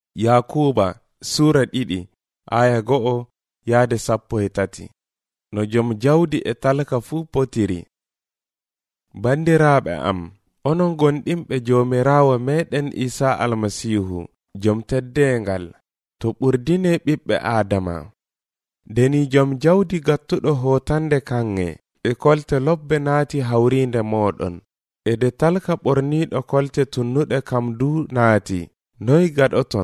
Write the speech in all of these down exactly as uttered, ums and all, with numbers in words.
Yakuba sura ɗiɗi aya go'o yaade sappo e tati. No jom jawdi e talaka fu potiri. Bandiraɓe am, onon gonɗinɓe jomirawo meɗen Isa almasihu jom teddengal to ɓurdine ɓiɓɓe Adama. Deni jom jawdi gattuɗo hotande kange e kolte lobbe naati hawrinde moɗon, e de talka ɓorniɗo kolte tunnuɗe kam du naati, noy gaɗoton?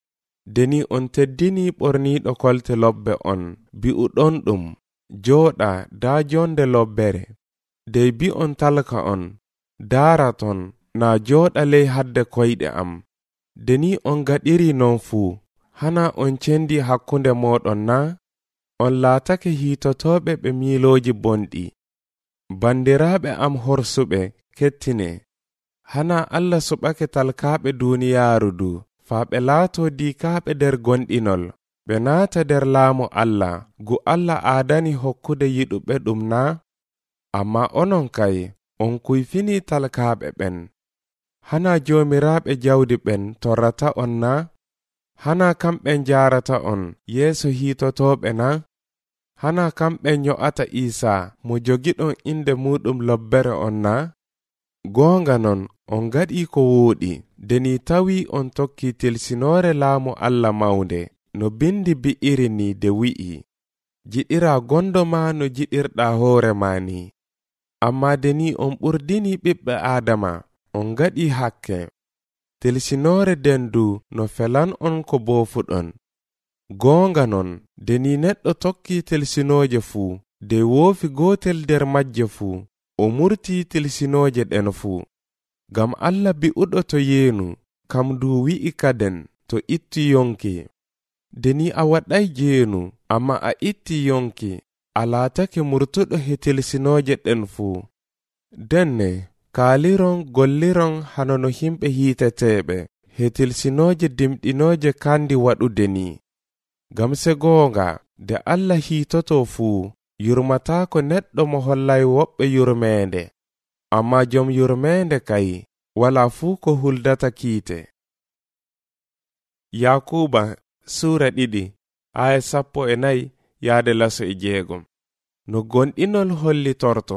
Deni on teddini ɓorniɗo kolte lobbe on, bi'uɗon ɗum, joɗa da jonde lobbere. Dey bi on talka on, daraton na joɗa ley hadde koyɗe am. Deni on gaɗiri non fuu, hana on cendi hakkunde moɗon na? On laatake hitotoɓe ɓe miiloji bonɗi. Bandiraɓe am horsuɓe kettine, hana Allah suɓake talkaɓe duniyaaru du, faa ɓe laato diikaɓe der gonɗinol, ɓe naata der laamu Allah, gu Allah aadani hokkude yiɗuɓe ɗum na? Amma onon kay, on kuyfini talkaɓe ɓen. Hana joomiraɓe jawdi ɓen torrata on na? Hana kamɓe jarata on yeeso hitotoɓe na? Hana kamɓe nyo'ata Isa mo jogiɗon inde muɗum lobbere on na? Goonga non, on gaɗi ko wooɗi, deni tawi on tokki tilsinore laamu Allah mawnde, no bindi bi'iri ni de wi'i, jiɗira gondo ma no jiɗirɗa hoore ma ni. Amma deni on ɓurdini ɓiɓɓe Adama, on gaɗi hakke. Tilsinore dendu no felan on ko boofuɗon. Goonga non, deni neɗɗo tokki tilsinoje fuu, de woofi gotel der majje fuu, o murti tilsinoje ɗen fuu. Gam Allah bi'uɗo to yeenu, kam du wi'i kaden to itti yonki. Deni a waɗay jeenu, amma a itti yonki, a laatake murtuɗo he tilsinoje ɗen fuu. Denne, kaaliron golliron hanono himɓe hiiteteɓe, he tilsinoje dimɗinoje kandi waɗude ni. Gam se goonga, de Allah hiitoto fuu, yurmatako neɗɗo mo hollay woɓɓe yurmeende. Amma jom yurmeende kay, wala fuu ko huldata kiite. Yakuba sura ɗiɗi aya sappo e nayi yaade laso e jeegom. No gonɗinol holli torto.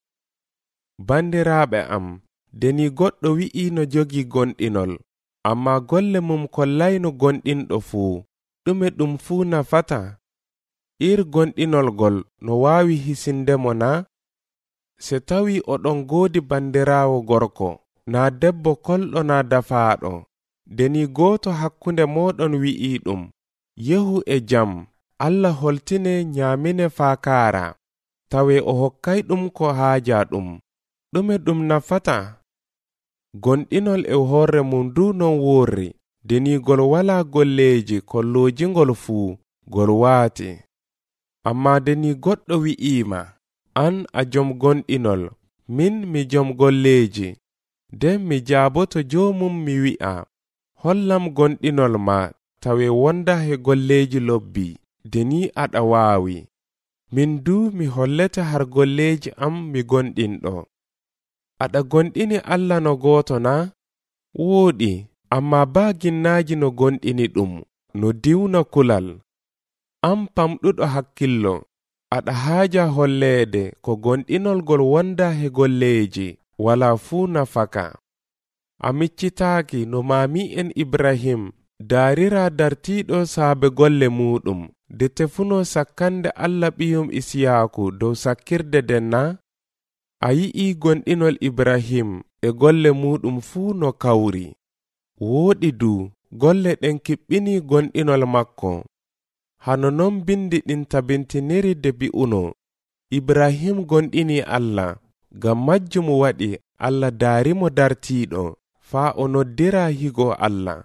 Bandiraɓe am, deni goɗɗo wi'i no jogi gonɗinol, amma golle mum kollayno gonɗinɗo fuu, ɗume ɗum fuu nafata? Ir gonɗinol gol no waawi hisindemo na? Se tawi oɗon goodi bandirawo gorko, na debbo kolɗo na dafaaɗo, deni gooto hakkunde moɗon wi'i ɗum, yehu e jam, Allah holtine nyaamine faa kaara, tawe o hokkay ɗum ko haaja ɗum, ɗume ɗum nafata? Gonɗinol e horre mum du non worri, deni gol wala golleji kolloji ngol fuu, gol waati. Amma deni goɗɗo wi'ima, an a jom gonɗinol, min mi jom golleji, den mi jaaboto jomum mi wi'a, hollam gonɗinol ma tawe wonda he golleji lobbi, deni aɗa waawi. Min du mi hollete har golleji am mi gonɗinɗo. Aɗa gonɗini Allah no gooto na? Wooɗi, amma ba ginnaji no gonɗini ɗum, no diwna kulal. Am pamɗuɗo hakkillo, aɗa haaja holleede ko gonɗinol gol wonda he golleji, wala fuu nafaka. A miccitaaki no maami en Ibrahim daarira dartiɗo saabe golle muɗum, de tefuno sakkande Allah ɓiyum Isiyaku dow sakkirde den na? A yi'i gonɗinol Ibrahim e golle muɗum fuu no kawri. Wooɗi du, golle ɗen kiɓɓini gonɗinol makko. Hano non bindi ɗin tabintiniri de bi'uno, Ibrahim gonɗini Allah, gam majjum waɗi Allah daarimo dartiɗo, faa o noddira higo Allah.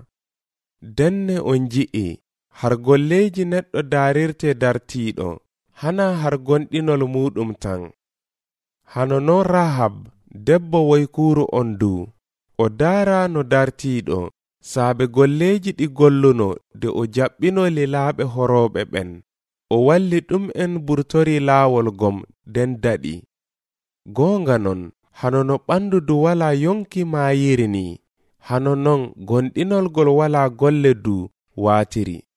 Denne on ji'i, har golleji neɗɗo daarirte dartiɗo, hana har gonɗinol muɗum tan. Hano non Rahab, debbo woykuru on du, o daara no dartiɗo, saabe golleji ɗi golluno de o jaɓɓino lilaaɓe horoɓe ɓen, o walli ɗum en burtori laawol gom den daɗi. Goonga non, hano no ɓandu du wala yonki maayiri ni, hano non gonɗinolgol wala golle du watiri.